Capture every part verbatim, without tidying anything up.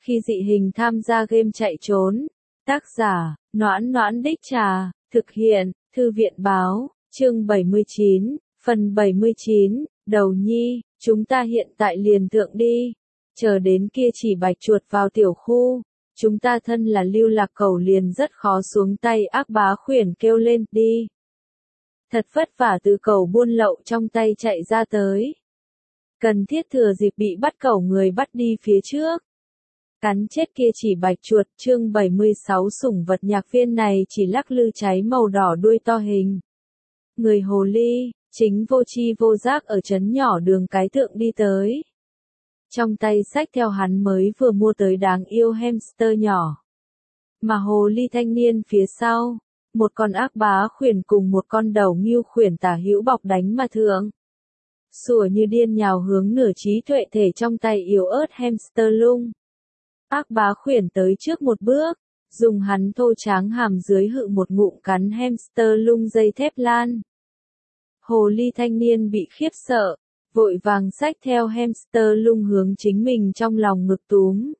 Khi dị hình tham gia game chạy trốn. Tác giả, Noãn Noãn Đích Trà, thực hiện, Thư viện Báo, chương bảy mươi chín, phần bảy mươi chín, Đầu Nhi, chúng ta hiện tại liền thượng đi. Chờ đến kia chỉ bạch chuột vào tiểu khu, chúng ta thân là lưu lạc cẩu liền rất khó xuống tay. Ác Bá Khuyển kêu lên, đi. Thật vất vả từ cẩu buôn lậu trong tay chạy ra tới. Cần thiết thừa dịp bị bắt cẩu người bắt đi phía trước. Cắn chết kia chỉ bạch chuột. Chương bảy mươi sáu, sủng vật nhạc viên này chỉ lắc lư cháy màu đỏ đuôi to hình. Người hồ ly, chính vô chi vô giác ở trấn nhỏ đường cái thượng đi tới. Trong tay xách theo hắn mới vừa mua tới đáng yêu hamster nhỏ. Mà hồ ly thanh niên phía sau, một con ác bá khuyển cùng một con đầu ngưu khuyển tả hữu bọc đánh mà thượng. Sủa như điên nhào hướng nửa trí tuệ thể trong tay yếu ớt hamster lung. Ác bá khuyển tới trước một bước, dùng hắn thô tráng hàm dưới hự một ngụm cắn hamster lung dây thép lan. Hồ ly thanh niên bị khiếp sợ, vội vàng xách theo hamster lung hướng chính mình trong lòng ngực túm.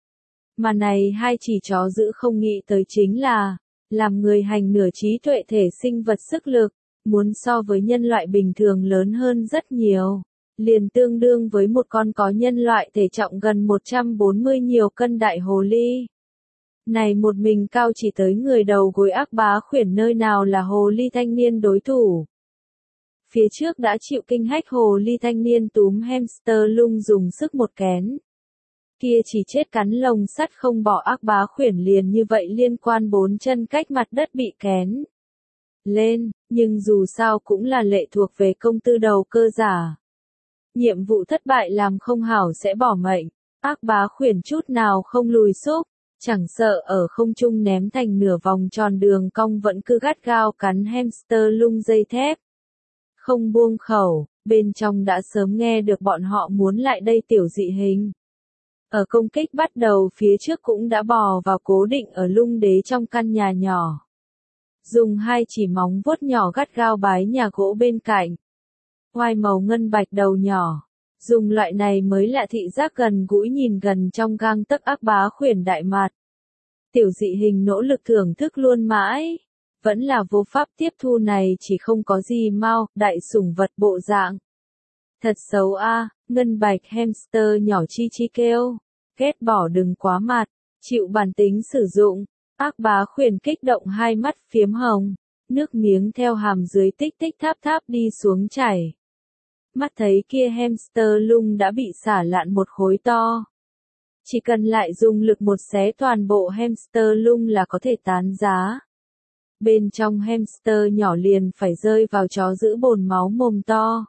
Mà này hai chỉ chó giữ không nghĩ tới chính là, làm người hành nửa trí tuệ thể sinh vật sức lực, muốn so với nhân loại bình thường lớn hơn rất nhiều, liền tương đương với một con có nhân loại thể trọng gần một trăm bốn mươi nhiều cân đại hồ ly. Này một mình cao chỉ tới người đầu gối ác bá khuyển nơi nào là hồ ly thanh niên đối thủ. Phía trước đã chịu kinh hách hồ ly thanh niên túm hamster lung dùng sức một kén. Kia chỉ chết cắn lồng sắt không bỏ ác bá khuyển liền như vậy liên quan bốn chân cách mặt đất bị kén lên, nhưng dù sao cũng là lệ thuộc về công tư đầu cơ giả. Nhiệm vụ thất bại làm không hảo sẽ bỏ mệnh, ác bá khuyển chút nào không lùi xúc, chẳng sợ ở không trung ném thành nửa vòng tròn đường cong vẫn cứ gắt gao cắn hamster lung dây thép. Không buông khẩu, bên trong đã sớm nghe được bọn họ muốn lại đây tiểu dị hình. Ở công kích bắt đầu phía trước cũng đã bò vào cố định ở lung đế trong căn nhà nhỏ. Dùng hai chỉ móng vuốt nhỏ gắt gao bái nhà gỗ bên cạnh. Oai màu ngân bạch đầu nhỏ. Dùng loại này mới lạ thị giác gần gũi nhìn gần trong gang tấc ác bá khuyển đại mặt. Tiểu dị hình nỗ lực thưởng thức luôn mãi. Vẫn là vô pháp tiếp thu này chỉ không có gì mau, đại sủng vật bộ dạng. Thật xấu a, à, ngân bạch hamster nhỏ chi chi kêu. Ghét bỏ đừng quá mặt, chịu bản tính sử dụng. Ác bá khuyển kích động hai mắt phiếm hồng, nước miếng theo hàm dưới tích tích tháp tháp đi xuống chảy. Mắt thấy kia hamster lung đã bị xả lạn một khối to. Chỉ cần lại dùng lực một xé toàn bộ hamster lung là có thể tán giá. Bên trong hamster nhỏ liền phải rơi vào chó giữ bồn máu mồm to.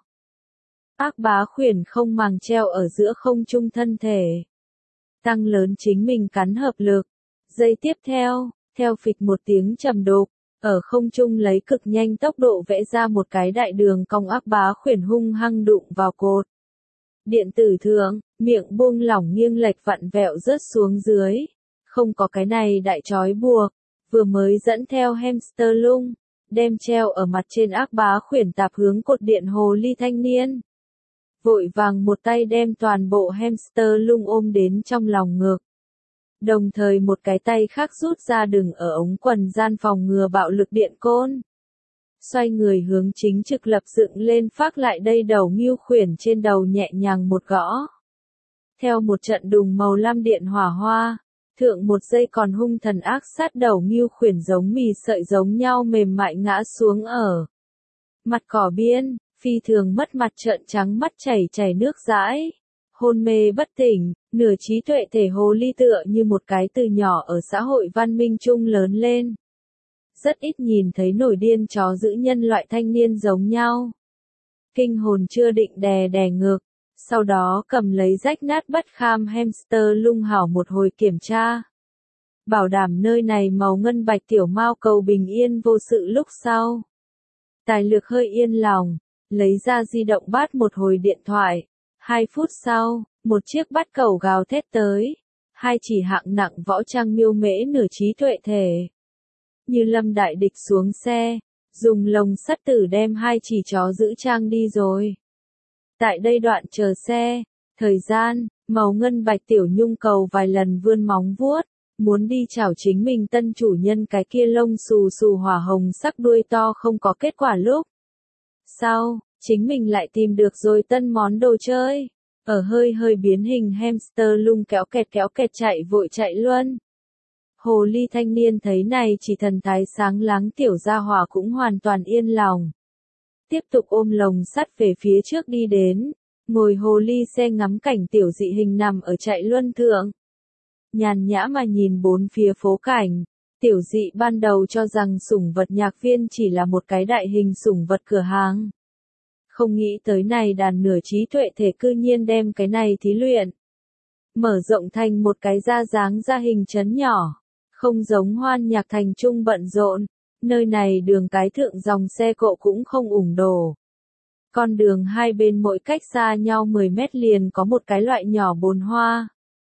Ác bá khuyển không màng treo ở giữa không trung thân thể. Tăng lớn chính mình cắn hợp lực. Giây tiếp theo, theo phịch một tiếng trầm đục, ở không trung lấy cực nhanh tốc độ vẽ ra một cái đại đường cong ác bá khuyển hung hăng đụng vào cột. Điện tử thượng, miệng buông lỏng nghiêng lệch vặn vẹo rớt xuống dưới. Không có cái này đại trói buộc, vừa mới dẫn theo hamster lung, đem treo ở mặt trên ác bá khuyển tạp hướng cột điện hồ ly thanh niên. Vội vàng một tay đem toàn bộ hamster lung ôm đến trong lòng ngực. Đồng thời một cái tay khác rút ra đừng ở ống quần gian phòng ngừa bạo lực điện côn. Xoay người hướng chính trực lập dựng lên phác lại đây đầu ngưu khuyển trên đầu nhẹ nhàng một gõ. Theo một trận đùng màu lam điện hỏa hoa, thượng một giây còn hung thần ác sát đầu ngưu khuyển giống mì sợi giống nhau mềm mại ngã xuống ở mặt cỏ biên, phi thường mất mặt trợn trắng mắt chảy chảy nước dãi. Hôn mê bất tỉnh, nửa trí tuệ thể hồ ly tựa như một cái từ nhỏ ở xã hội văn minh chung lớn lên. Rất ít nhìn thấy nổi điên chó giữ nhân loại thanh niên giống nhau. Kinh hồn chưa định đè đè ngực, sau đó cầm lấy rách nát bất kham hamster lung hảo một hồi kiểm tra. Bảo đảm nơi này màu ngân bạch tiểu mao cầu bình yên vô sự lúc sau. Tài lược hơi yên lòng, lấy ra di động bắt một hồi điện thoại. Hai phút sau, một chiếc bắt cẩu gào thét tới. Hai chỉ hạng nặng võ trang miêu mễ nửa trí tuệ thể. Như lâm đại địch xuống xe, dùng lồng sắt tử đem hai chỉ chó giữ trang đi rồi. Tại đây đoạn chờ xe, thời gian, Màu ngân bạch tiểu nhung cầu vài lần vươn móng vuốt, muốn đi chảo chính mình tân chủ nhân cái kia lông xù xù hỏa hồng sắc đuôi to không có kết quả lúc. Sau, chính mình lại tìm được rồi tân món đồ chơi. Ở hơi hơi biến hình hamster lung kéo kẹt kéo kẹt chạy vội chạy luôn. Hồ ly thanh niên thấy này chỉ thần thái sáng láng tiểu gia hỏa cũng hoàn toàn yên lòng. Tiếp tục ôm lồng sắt về phía trước đi đến, ngồi hồ ly xe ngắm cảnh tiểu dị hình nằm ở chạy luân thượng. Nhàn nhã mà nhìn bốn phía phố cảnh, tiểu dị ban đầu cho rằng sủng vật nhạc viên chỉ là một cái đại hình sủng vật cửa hàng. Không nghĩ tới này đàn nửa trí tuệ thể cư nhiên đem cái này thí luyện. Mở rộng thành một cái ra dáng ra hình chấn nhỏ, không giống hoan nhạc thành trung bận rộn, nơi này đường cái thượng dòng xe cộ cũng không ủng đổ. Con đường hai bên mỗi cách xa nhau mười mét liền có một cái loại nhỏ bồn hoa.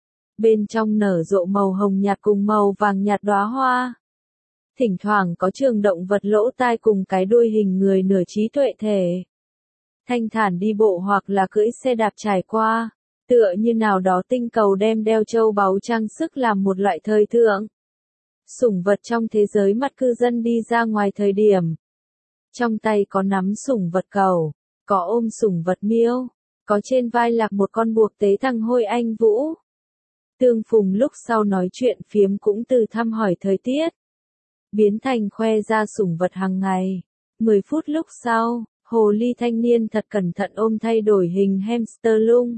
Bên trong nở rộ màu hồng nhạt cùng màu vàng nhạt đóa hoa. Thỉnh thoảng có trường động vật lỗ tai cùng cái đuôi hình người nửa trí tuệ thể. Thanh thản đi bộ hoặc là cưỡi xe đạp trải qua, tựa như nào đó tinh cầu đem đeo châu báu trang sức làm một loại thời thượng. Sủng vật trong thế giới mặt cư dân đi ra ngoài thời điểm. Trong tay có nắm sủng vật cầu, có ôm sủng vật miêu, có trên vai lạc một con buộc tế thằng hôi anh vũ. Tương phùng lúc sau nói chuyện phiếm cũng từ thăm hỏi thời tiết. Biến thành khoe ra sủng vật hàng ngày. mười phút lúc sau, hồ ly thanh niên thật cẩn thận ôm thay đổi hình hamster lung.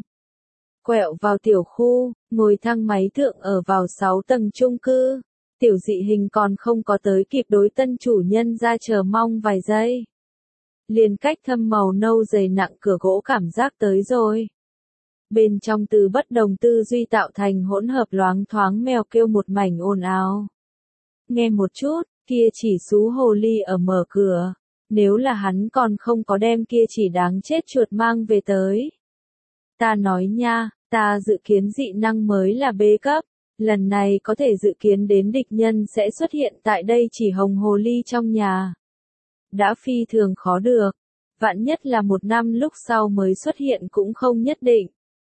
Quẹo vào tiểu khu, ngồi thang máy thượng ở vào sáu tầng chung cư. Tiểu dị hình còn không có tới kịp đối tân chủ nhân ra chờ mong vài giây. Liền cách thâm màu nâu dày nặng cửa gỗ cảm giác tới rồi. Bên trong từ bất đồng tư duy tạo thành hỗn hợp loáng thoáng mèo kêu một mảnh ồn ào. Nghe một chút, kia chỉ xú hồ ly ở mở cửa. Nếu là hắn còn không có đem kia chỉ đáng chết chuột mang về tới. Ta nói nha, ta dự kiến dị năng mới là bê cấp. Lần này có thể dự kiến đến địch nhân sẽ xuất hiện tại đây chỉ hồng hồ ly trong nhà. Đã phi thường khó được. Vạn nhất là một năm lúc sau mới xuất hiện cũng không nhất định.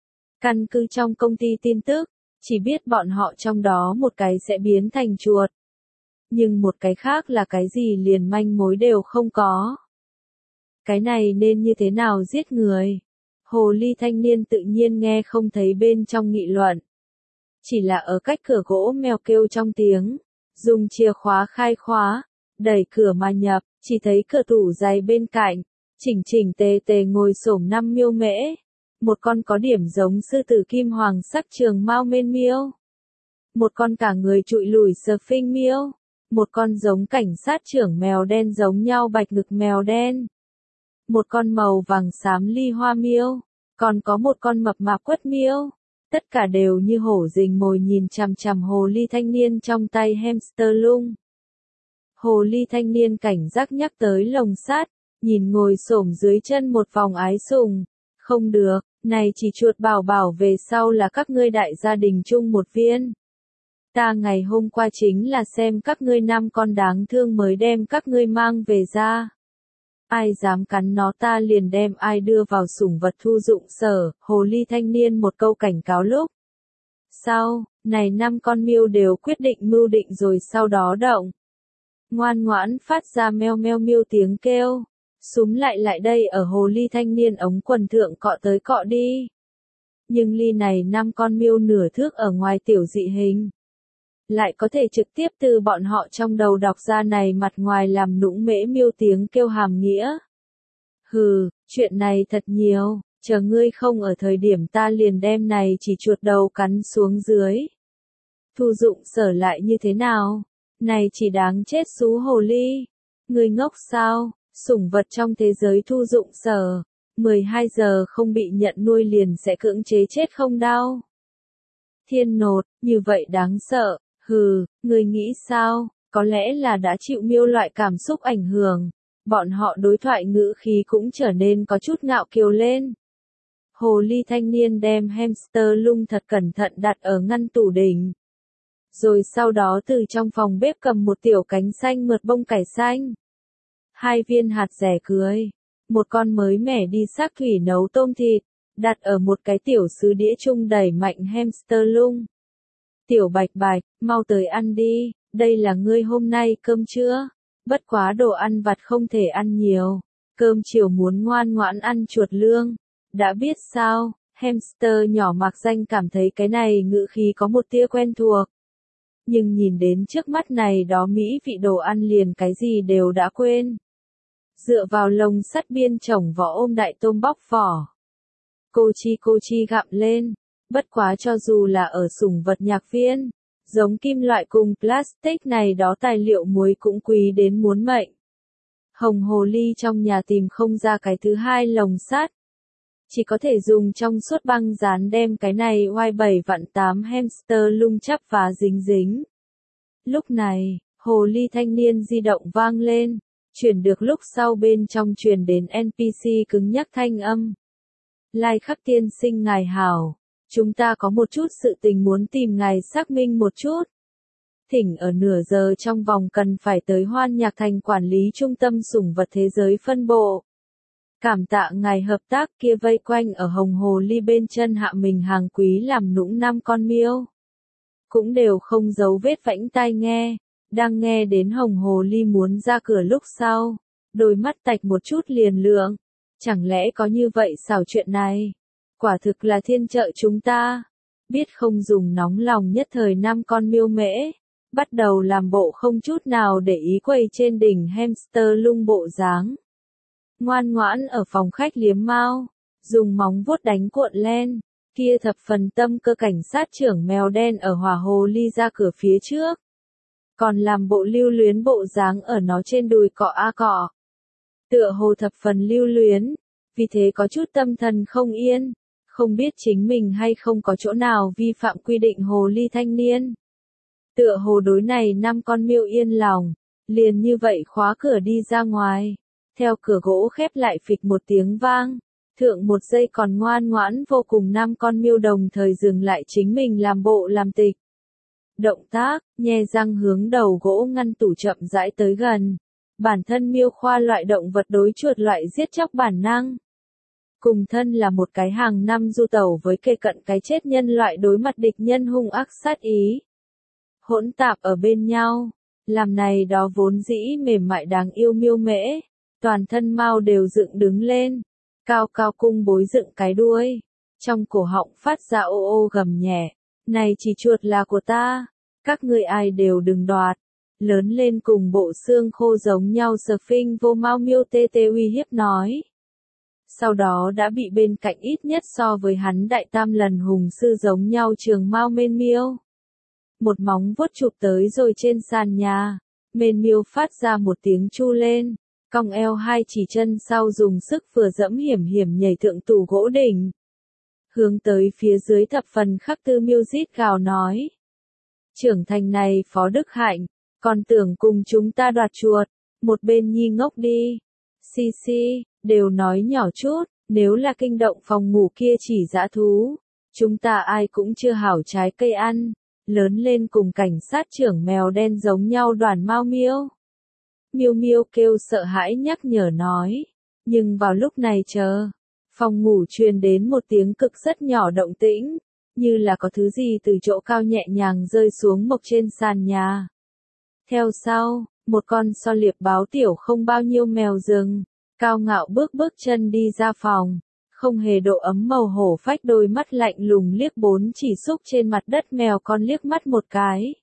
Căn cứ trong công ty tin tức, chỉ biết bọn họ trong đó một cái sẽ biến thành chuột. Nhưng một cái khác là cái gì liền manh mối đều không có. Cái này nên như thế nào giết người? Hồ ly thanh niên tự nhiên nghe không thấy bên trong nghị luận. Chỉ là ở cách cửa gỗ mèo kêu trong tiếng, dùng chìa khóa khai khóa, đẩy cửa mà nhập, chỉ thấy cửa tủ giày bên cạnh, chỉnh chỉnh tề tề ngồi xổm năm miêu mễ. Một con có điểm giống sư tử kim hoàng sắc trường mao mên miêu. Một con cả người trụi lùi surfing miêu. Một con giống cảnh sát trưởng mèo đen giống nhau bạch ngực mèo đen. Một con màu vàng xám ly hoa miêu. Còn có một con mập mạp quất miêu. Tất cả đều như hổ rình mồi nhìn chằm chằm hồ ly thanh niên trong tay hamster lung. Hồ ly thanh niên cảnh giác nhắc tới lồng sắt, nhìn ngồi xổm dưới chân một vòng ái sùng. Không được, này chỉ chuột bảo bảo về sau là các ngươi đại gia đình chung một viên. Ta ngày hôm qua chính là xem các ngươi năm con đáng thương mới đem các ngươi mang về ra. Ai dám cắn nó ta liền đem ai đưa vào sủng vật thu dụng sở, hồ ly thanh niên một câu cảnh cáo lúc. Sau, này năm con miêu đều quyết định mưu định rồi sau đó động. Ngoan ngoãn phát ra meo meo miêu tiếng kêu. Súm lại lại đây ở hồ ly thanh niên ống quần thượng cọ tới cọ đi. Nhưng ly này năm con miêu nửa thước ở ngoài tiểu dị hình. Lại có thể trực tiếp từ bọn họ trong đầu đọc ra này mặt ngoài làm nũng mễ miêu tiếng kêu hàm nghĩa. Hừ, chuyện này thật nhiều, chờ ngươi không ở thời điểm ta liền đem này chỉ chuột đầu cắn xuống dưới. Thu dụng sở lại như thế nào? Này chỉ đáng chết xú hồ ly. Ngươi ngốc sao? Sủng vật trong thế giới thu dụng sở. mười hai giờ không bị nhận nuôi liền sẽ cưỡng chế chết không đau. Thiên nột, như vậy đáng sợ. Hừ, người nghĩ sao, có lẽ là đã chịu miêu loại cảm xúc ảnh hưởng, bọn họ đối thoại ngữ khí cũng trở nên có chút ngạo kiều lên. Hồ ly thanh niên đem hamster lung thật cẩn thận đặt ở ngăn tủ đỉnh. Rồi sau đó từ trong phòng bếp cầm một tiểu cánh xanh mượt bông cải xanh. Hai viên hạt rẻ cưới, một con mới mẻ đi xác thủy nấu tôm thịt, đặt ở một cái tiểu sứ đĩa chung đẩy mạnh hamster lung. Tiểu Bạch Bạch, mau tới ăn đi, đây là ngươi hôm nay cơm trưa. Bất quá đồ ăn vặt không thể ăn nhiều, cơm chiều muốn ngoan ngoãn ăn chuột lương. Đã biết sao, hamster nhỏ mạc danh cảm thấy cái này ngữ khí có một tia quen thuộc. Nhưng nhìn đến trước mắt này đó mỹ vị đồ ăn liền cái gì đều đã quên. Dựa vào lồng sắt biên chồng vỏ ôm đại tôm bóc vỏ. Cô chi cô chi gặm lên, bất quá cho dù là ở sủng vật nhạc viên, giống kim loại cùng plastic này đó tài liệu muối cũng quý đến muốn mệnh. Hồng hồ ly trong nhà tìm không ra cái thứ hai lồng sắt. Chỉ có thể dùng trong suốt băng dán đem cái này oai bảy vạn tám hamster lung chắp và dính dính. Lúc này, hồ ly thanh niên di động vang lên, chuyển được lúc sau bên trong truyền đến en pê xê cứng nhắc thanh âm. Lai Khắc tiên sinh ngài hảo, chúng ta có một chút sự tình muốn tìm ngài xác minh một chút. Thỉnh ở nửa giờ trong vòng cần phải tới Hoan Nhạc Thành quản lý trung tâm sủng vật thế giới phân bộ. Cảm tạ ngài hợp tác kia vây quanh ở hồng hồ ly bên chân hạ mình hàng quý làm nũng năm con miêu. Cũng đều không giấu vết vẫy tai nghe, đang nghe đến hồng hồ ly muốn ra cửa lúc sau, đôi mắt tạch một chút liền lượng. Chẳng lẽ có như vậy xảo chuyện này? Quả thực là thiên trợ chúng ta. Biết không dùng nóng lòng nhất thời năm con miêu mễ, bắt đầu làm bộ không chút nào để ý quầy trên đỉnh hamster lung bộ dáng. Ngoan ngoãn ở phòng khách liếm mao, dùng móng vuốt đánh cuộn len, kia thập phần tâm cơ cảnh sát trưởng mèo đen ở hỏa hồ ly ra cửa phía trước. Còn làm bộ lưu luyến bộ dáng ở nó trên đùi cọ a cọ. Tựa hồ thập phần lưu luyến, vì thế có chút tâm thần không yên, không biết chính mình hay không có chỗ nào vi phạm quy định hồ ly thanh niên. Tựa hồ đối này năm con miêu yên lòng, liền như vậy khóa cửa đi ra ngoài, theo cửa gỗ khép lại phịch một tiếng vang, thượng một giây còn ngoan ngoãn vô cùng năm con miêu đồng thời dừng lại chính mình làm bộ làm tịch. Động tác, nhe răng hướng đầu gỗ ngăn tủ chậm rãi tới gần. Bản thân miêu khoa loại động vật đối chuột loại giết chóc bản năng. Cùng thân là một cái hàng năm du tẩu với kề cận cái chết nhân loại đối mặt địch nhân hung ác sát ý. Hỗn tạp ở bên nhau, làm này đó vốn dĩ mềm mại đáng yêu miêu mễ, toàn thân mau đều dựng đứng lên, cao cao cung bối dựng cái đuôi, trong cổ họng phát ra ô ô gầm nhẹ, này chỉ chuột là của ta, các ngươi ai đều đừng đoạt. Lớn lên cùng bộ xương khô giống nhau Sphinx vô mau miêu tê tê uy hiếp nói. Sau đó đã bị bên cạnh ít nhất so với hắn đại tam lần hùng sư giống nhau trường mau mên miêu. Một móng vuốt chụp tới rồi trên sàn nhà, mên miêu phát ra một tiếng chu lên, cong eo hai chỉ chân sau dùng sức vừa dẫm hiểm hiểm nhảy thượng tủ gỗ đỉnh. Hướng tới phía dưới thập phần khắc tư miêu rít gào nói. Trưởng thành này Phó Đức Hạnh, còn tưởng cùng chúng ta đoạt chuột, một bên nhi ngốc đi. Xi xi, đều nói nhỏ chút, nếu là kinh động phòng ngủ kia chỉ dã thú, chúng ta ai cũng chưa hảo trái cây ăn, lớn lên cùng cảnh sát trưởng mèo đen giống nhau đoàn mau miêu. Miêu miêu kêu sợ hãi nhắc nhở nói, nhưng vào lúc này chờ, phòng ngủ truyền đến một tiếng cực rất nhỏ động tĩnh, như là có thứ gì từ chỗ cao nhẹ nhàng rơi xuống mộc trên sàn nhà. Theo sau, một con so liệp báo tiểu không bao nhiêu mèo rừng, cao ngạo bước bước chân đi ra phòng, không hề độ ấm màu hổ phách đôi mắt lạnh lùng liếc bốn chỉ xúc trên mặt đất mèo con liếc mắt một cái.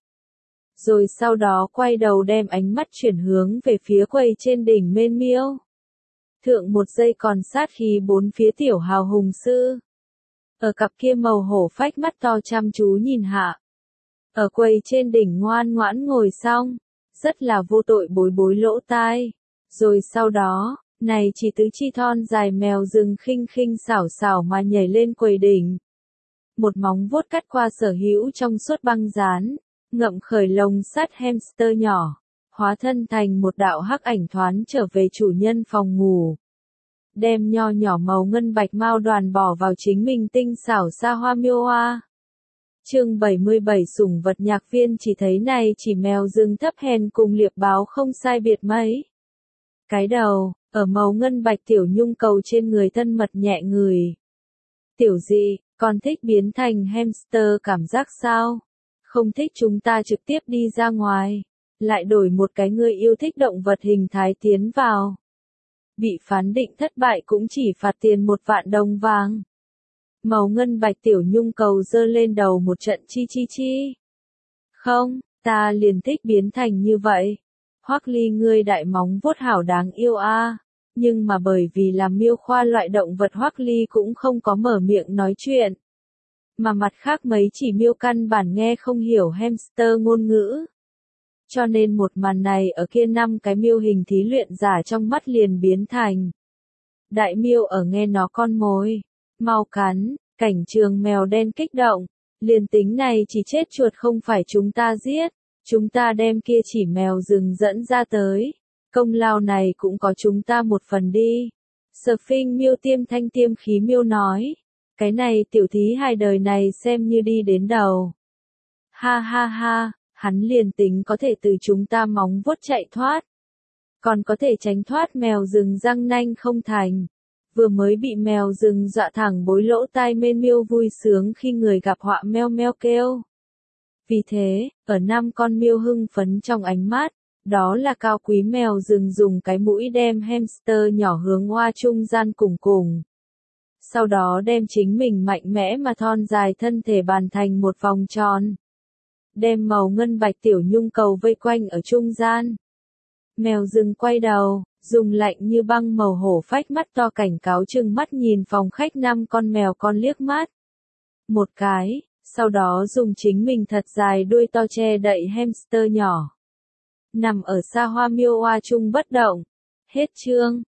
Rồi sau đó quay đầu đem ánh mắt chuyển hướng về phía quầy trên đỉnh mên miêu. Thượng một giây còn sát khí bốn phía tiểu hào hùng sư. Ở cặp kia màu hổ phách mắt to chăm chú nhìn hạ. Ở quầy trên đỉnh ngoan ngoãn ngồi xong, rất là vô tội bối bối lỗ tai. Rồi sau đó, này chỉ tứ chi thon dài mèo rừng khinh khinh xảo xảo mà nhảy lên quầy đỉnh. Một móng vuốt cắt qua sở hữu trong suốt băng dán, ngậm khởi lồng sắt hamster nhỏ, hóa thân thành một đạo hắc ảnh thoán trở về chủ nhân phòng ngủ. Đem nho nhỏ màu ngân bạch mao đoàn bỏ vào chính mình tinh xảo xa hoa miêu hoa. Chương bảy mươi bảy sủng vật nhạc viên chỉ thấy này chỉ mèo rừng thấp hèn cùng liệp báo không sai biệt mấy. Cái đầu, ở màu ngân bạch tiểu nhung cầu trên người thân mật nhẹ người. Tiểu dị, con thích biến thành hamster cảm giác sao? Không thích chúng ta trực tiếp đi ra ngoài, lại đổi một cái người yêu thích động vật hình thái tiến vào. Bị phán định thất bại cũng chỉ phạt tiền một vạn đồng vàng. Màu ngân bạch Tiểu Nhung cầu giơ lên đầu một trận chi chi chi. Không, ta liền thích biến thành như vậy. Hoắc Ly ngươi đại móng vuốt hảo đáng yêu a. Nhưng mà bởi vì là miêu khoa loại động vật Hoắc Ly cũng không có mở miệng nói chuyện. Mà mặt khác mấy chỉ miêu căn bản nghe không hiểu hamster ngôn ngữ. Cho nên một màn này ở kia năm cái miêu hình thí luyện giả trong mắt liền biến thành. Đại miêu ở nghe nó con mồi. Mau cắn, cảnh trường mèo đen kích động. Liền tính này chỉ chết chuột không phải chúng ta giết. Chúng ta đem kia chỉ mèo rừng dẫn ra tới. Công lao này cũng có chúng ta một phần đi. Surfing miêu tiêm thanh tiêm khí miêu nói. Cái này tiểu thí hai đời này xem như đi đến đầu. Ha ha ha, hắn liền tính có thể từ chúng ta móng vuốt chạy thoát. Còn có thể tránh thoát mèo rừng răng nanh không thành. Vừa mới bị mèo rừng dọa thẳng bối lỗ tai mên miêu vui sướng khi người gặp họa meo meo kêu. Vì thế, ở năm con miêu hưng phấn trong ánh mắt, đó là cao quý mèo rừng dùng cái mũi đem hamster nhỏ hướng hoa trung gian cùng cùng. Sau đó đem chính mình mạnh mẽ mà thon dài thân thể bàn thành một vòng tròn. Đem màu ngân bạch Tiểu Nhung cầu vây quanh ở trung gian. Mèo rừng quay đầu, dùng lạnh như băng màu hổ phách mắt to cảnh cáo trừng mắt nhìn phòng khách năm con mèo con liếc mắt. Một cái, sau đó dùng chính mình thật dài đuôi to che đậy hamster nhỏ. Nằm ở xa hoa miêu hoa trung bất động. Hết chương.